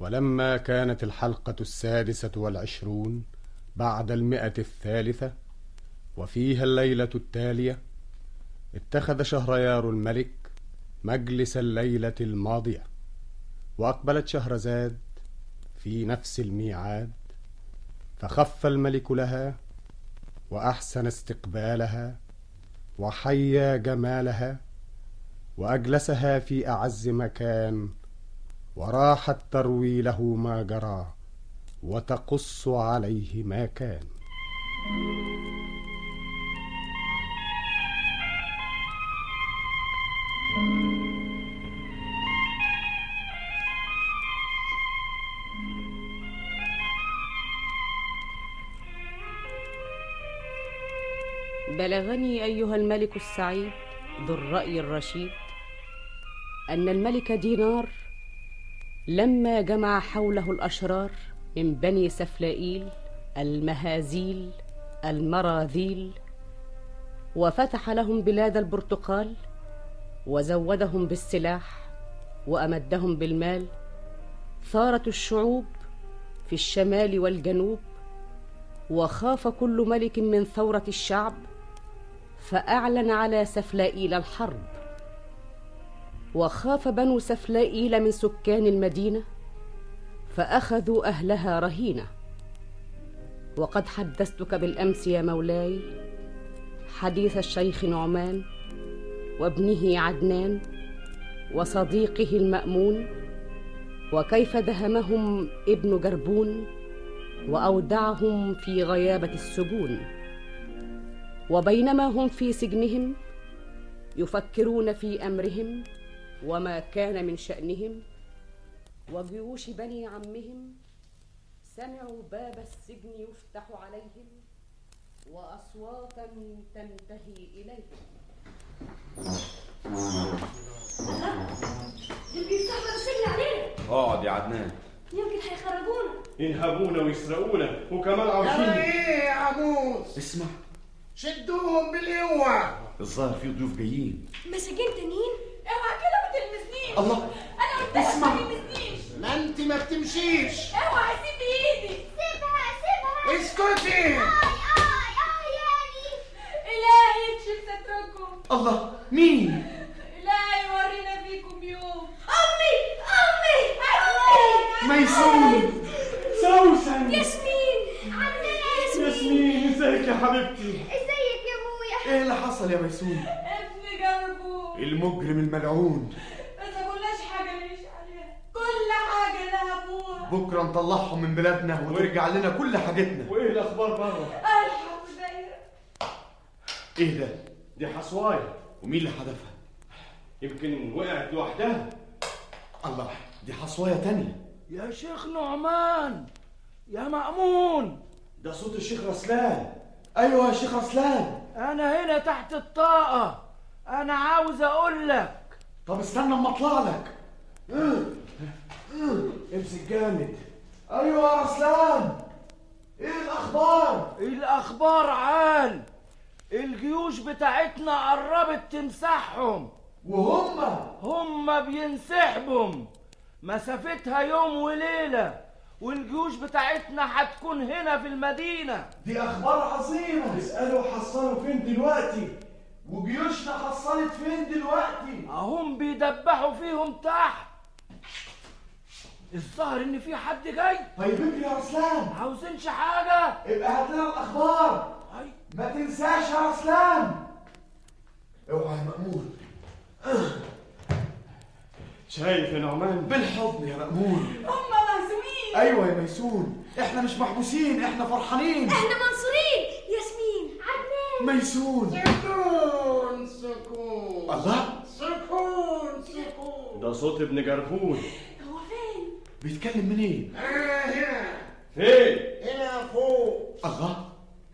ولما كانت الحلقة 26 بعد 100 وفيها الليلة التالية، اتخذ شهريار الملك مجلس الليلة الماضية، وأقبلت شهرزاد في نفس الميعاد، فخف الملك لها وأحسن استقبالها وحيا جمالها، وأجلسها في أعز مكان، وراحت تروي له ما جرى وتقص عليه ما كان. بلغني أيها الملك السعيد ذو الرأي الرشيد أن الملك دينار لما جمع حوله الأشرار من بني سفلائيل المهازيل المراذيل، وفتح لهم بلاد البرتقال، وزودهم بالسلاح وأمدهم بالمال، ثارت الشعوب في الشمال والجنوب، وخاف كل ملك من ثورة الشعب، فأعلن على سفلائيل الحرب. وخاف بنو سفلائيل من سكان المدينة، فأخذوا أهلها رهينة. وقد حدثتك بالأمس يا مولاي حديث الشيخ نعمان وابنه عدنان وصديقه المأمون، وكيف دهمهم ابن جربون وأودعهم في غيابة السجون. وبينما هم في سجنهم يفكرون في أمرهم وما كان من شأنهم، وجيوش بني عمهم سمعوا باب السجن يفتح عليهم، وأصواتا تنتهي إليهم. دول بيفتحوا السجن علينا. اقعد يا عدنان. يمكن هيخرجونا. ينهبونا ويسرقونا وكمان عاوزين. ايه يا عموس؟ اسمع، شدوهم بالقوة. الظاهر في ضيوف جايين. مساجين تانيين؟ اوعى كده ما تلمسنيش. الله، انا قلت لك ما تلمسنيش. ما انت ما بتمشيش. اوعى سيب ايدي. سيبها. اسكتي. يعني الهي يكشف ستركم. الله، مين؟ الهي يورينا فيكم يوم. امي ميسون، سوسن، ياسمين، عندنا ياسمين، ازيك يا حبيبتي؟ ازيك يا ابويا؟ ايه اللي حصل يا ميسون؟ ابن جربون المجرم الملعون. ما تقولناش حاجه ليش عليها، كل حاجه لها ابوها. بكره نطلعهم من بلادنا ويرجع لنا كل حاجتنا. وايه الاخبار بره؟ الحق دايره. ايه ده؟ دي حصوايه. ومين اللي حدفها؟ يمكن وقعت لوحدها. الله، دي حصوايه تانية. يا شيخ نعمان، يا مأمون، ده صوت الشيخ رسلان. ايوه يا شيخ رسلان. أنا هنا تحت الطاقة، أنا عاوز أقول لك. طب استنى اما اطلع لك. امسك جامد. ايوه يا رسلان، ايه الاخبار؟ الأخبار عال، الجيوش بتاعتنا قربت تمسحهم، وهم بينسحبهم، مسافتها يوم وليلة، والجيوش بتاعتنا هتكون هنا في المدينة. دي اخبار عظيمه. اسألوا حصلوا فين دلوقتي؟ وجيوشنا حصلت فين دلوقتي؟ هم بيدبحوا فيهم تحت. الظاهر ان في حد جاي. طيب اجري يا رسلان. عاوزينش حاجة؟ ابقى هات لنا الاخبار. ما تنساش يا رسلان. اوعى يا مأمون. شايف يا نعمان؟ بالحضن يا مأمون. هم مهزومين. ايوه يا ميسون، احنا مش محبوسين، احنا فرحانين. احنا منصورين. ياسمين، عدنان، ميسون. سكون. الله، سكون. ده صوت ابن جربون. هو فين؟ بيتكلم منين؟ هنا فين؟ هنا فوق. الله،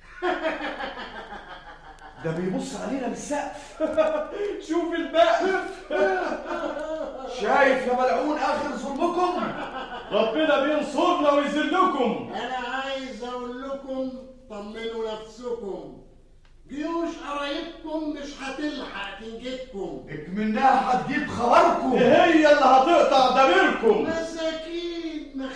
ده بيبص علينا من السقف. شوف البقف. شايف يا ملعون اخر ظلمكم؟ ربنا بينصرنا ويذلكم. أنا عايز أقول لكم طمنوا نفسكم، جيوش قرايبكم مش هتلحق تنجدكم. اكمنها هتجيب خبركم. هي اللي هتقطع دميركم. مساكين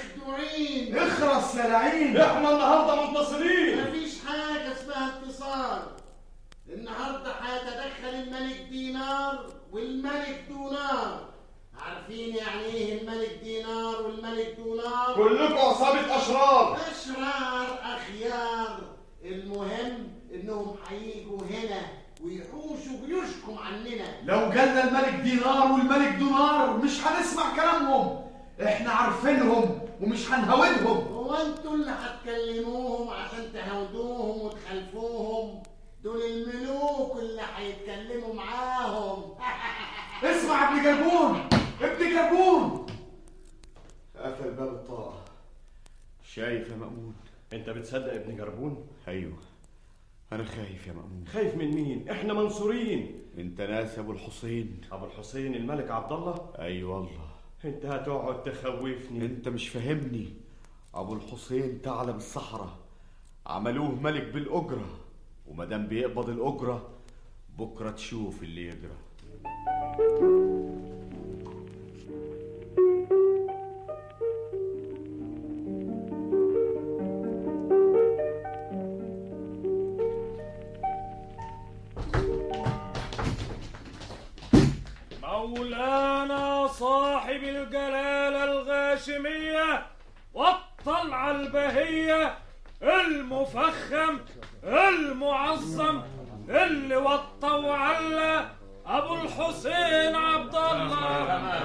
اخرس يا لعين. احنا النهارده منتصرين. مفيش حاجة اسمها انتصار. النهارده هيتدخل الملك دينار والملك دونار. عارفين يعني ايه الملك دينار والملك دونار؟ كلكم عصابة اشرار. اشرار اخيار. المهم انهم هيجوا هنا ويحوشوا جيوشكم عننا. لو جالنا الملك دينار والملك دونار مش هنسمع كلامهم، احنا عارفينهم ومش هنهودهم. هو انتوا اللي هتكلموهم عشان تهودوهم وتخلفوهم؟ دول الملوك اللي هيتكلموا معاهم. اسمع ابن جربون، ابن جربون. قفل باب الطاقة. شايف يا مأمون؟ انت بتصدق ابن جربون؟ ايوه انا خايف يا مأمون. خايف من مين؟ احنا منصورين. انت ناس ابو الحسين. ابو الحسين الملك عبد الله؟ اي والله. انت هتقعد تخوفني. انت مش فاهمني. ابو الحسين ثعلب الصحراء، عملوه ملك بالاجره، ومادام بيقبض الاجره بكره تشوف اللي يجرى. مولانا صاحب الجلالة الغاشمية والطلعة البهية المفخم المعظم اللي وطى وعلى أبو الحسين عبد الله.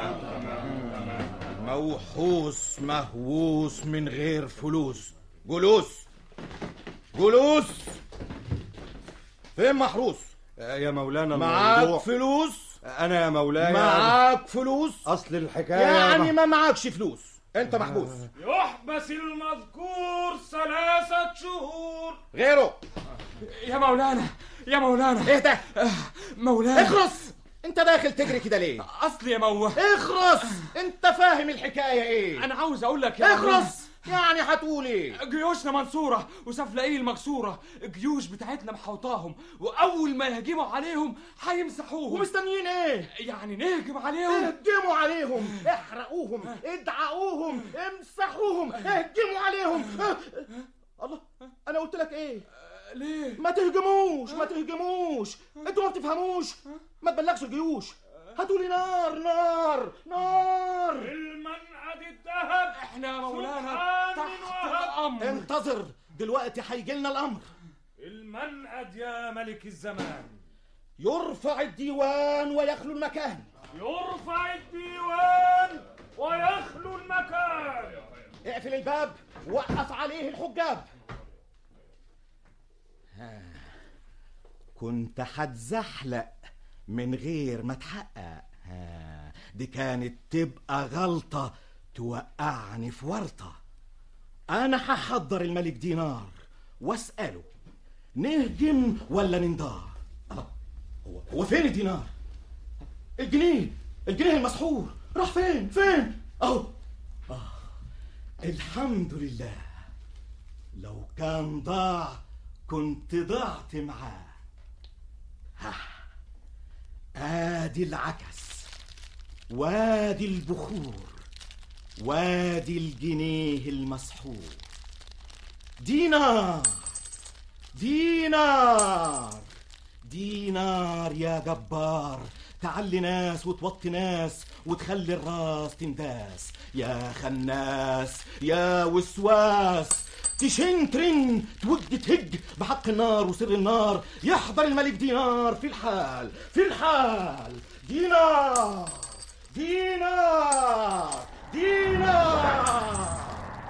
موحوس مهووس من غير فلوس. جلوس جلوس. فين محروس؟ يا مولانا معاك فلوس؟ انا يا مولاي معاك فلوس؟ اصل الحكايه يعني ما معاكش فلوس، انت محبوس. يحبس المذكور 3 شهور. غيره يا مولانا يا مولانا. ايه ده؟ مولانا اخرس. انت داخل تجري كده ليه؟ اصل يا موه. اخرس. انت فاهم الحكايه ايه؟ انا عاوز اقول لك يا اخرس. يعني هتقول ايه؟ جيوشنا منصورة وسفلقيل مكسورة. الجيوش بتاعتنا محوطاهم، وأول ما يهجموا عليهم هيمسحوهم. ومستنيين ايه؟ يعني نهجم عليهم. اهجموا عليهم، احرقوهم، ادعقوهم، امسحوهم، اهجموا عليهم. الله، انا قلت لك ايه؟ ليه؟ ما تهجموش ما تهجموش. انتوا ما بتفهموش. ما تبلغش الجيوش. هاتولي نار نار نار. المنعد الذهب. احنا يا مولانا تحت الامر. انتظر، دلوقتي هيجيلنا الامر. المنعد يا ملك الزمان. يرفع الديوان ويخلو المكان. يرفع الديوان ويخلو المكان. اقفل الباب، وقف عليه الحجاب. كنت هتزحلق من غير ما تحقق. دي كانت تبقى غلطة توقعني في ورطة. أنا هحضر الملك دينار واسأله نهجم ولا نندار. هو فين الدينار؟ الجنيه المسحور راح فين؟ أهو. الحمد لله. لو كان ضاع كنت ضعت معاه. ادي العكس، وادي البخور، وادي الجنيه المسحور. دينار دينار دينار يا جبار. تعلي ناس وتوطي ناس وتخلي الراس تنداس. يا خناس يا وسواس، تشن ترن توج تهج بحق النار وسر النار. يحضر الملك دينار في الحال دينار دينار دينار.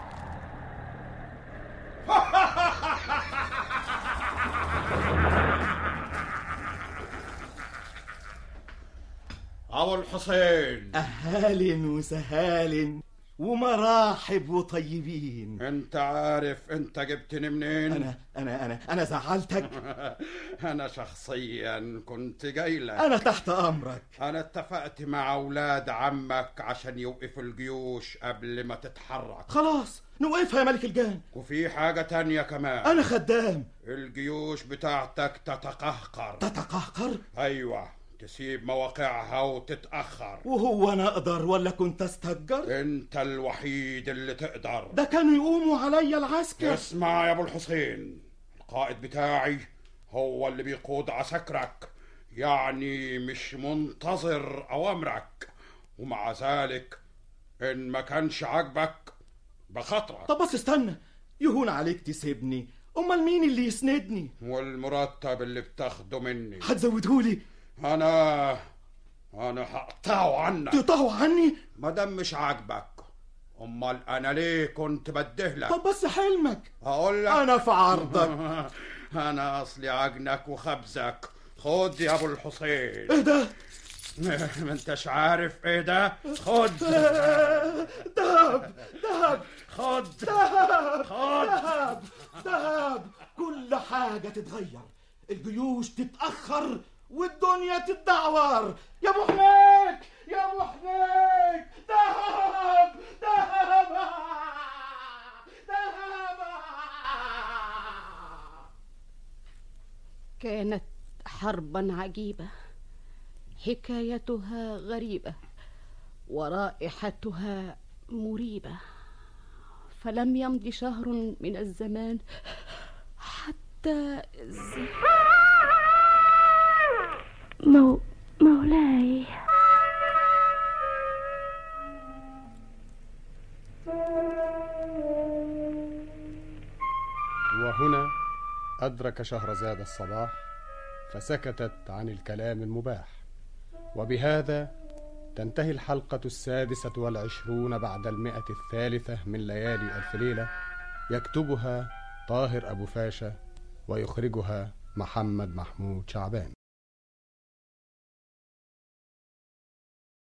أبو الحسين، أهالٍ وسهالٍ ومراحب وطيبين. انت عارف انت جبتني منين؟ أنا زعلتك؟ انا شخصيا كنت جاي لك. أنا تحت أمرك. انا اتفقت مع اولاد عمك عشان يوقفوا الجيوش قبل ما تتحرك. خلاص نوقفها يا ملك الجان. وفي حاجة تانية كمان. أنا خدام. الجيوش بتاعتك تتقهقر. تتقهقر؟ ايوه، تسيب مواقعها وتتأخر. وهو أنا أقدر ولا كنت أستهجر؟ أنت الوحيد اللي تقدر. ده كانوا يقوموا عليا العسكر. اسمع يا أبو الحسين، القائد بتاعي هو اللي بيقود عسكرك، يعني مش منتظر أوامرك، ومع ذلك إن ما كانش عاجبك بخطرك. طب بس استنى، يهون عليك تسيبني، أمال مين اللي يسندني؟ والمرتب اللي بتاخده مني هتزودهولي؟ أنا هقطعه عنك. تقطعه عني؟ مادام مش عاجبك، أمال أنا ليه كنت بدهلك؟ طب بس حلمك. أقول لك أنا في عرضك. أنا أصلي عجنك وخبزك. خد يا أبو الحسين. إيه ده؟ ما انتش عارف ايه ده؟ خد. دهب. خد. دهب. كل حاجة تتغير، الجيوش تتأخر والدنيا تتدعور. يا ابو حنيك، يا ابو حنيك. دهب. كانت حربا عجيبة، حكايتها غريبة ورائحتها مريبة، فلم يمض شهر من الزمان حتى مولاي. وهنا أدرك شهرزاد الصباح فسكتت عن الكلام المباح. وبهذا تنتهي الحلقة 26 بعد 100 من ليالي ألف ليلة، يكتبها طاهر أبو فاشا ويخرجها محمد محمود شعبان.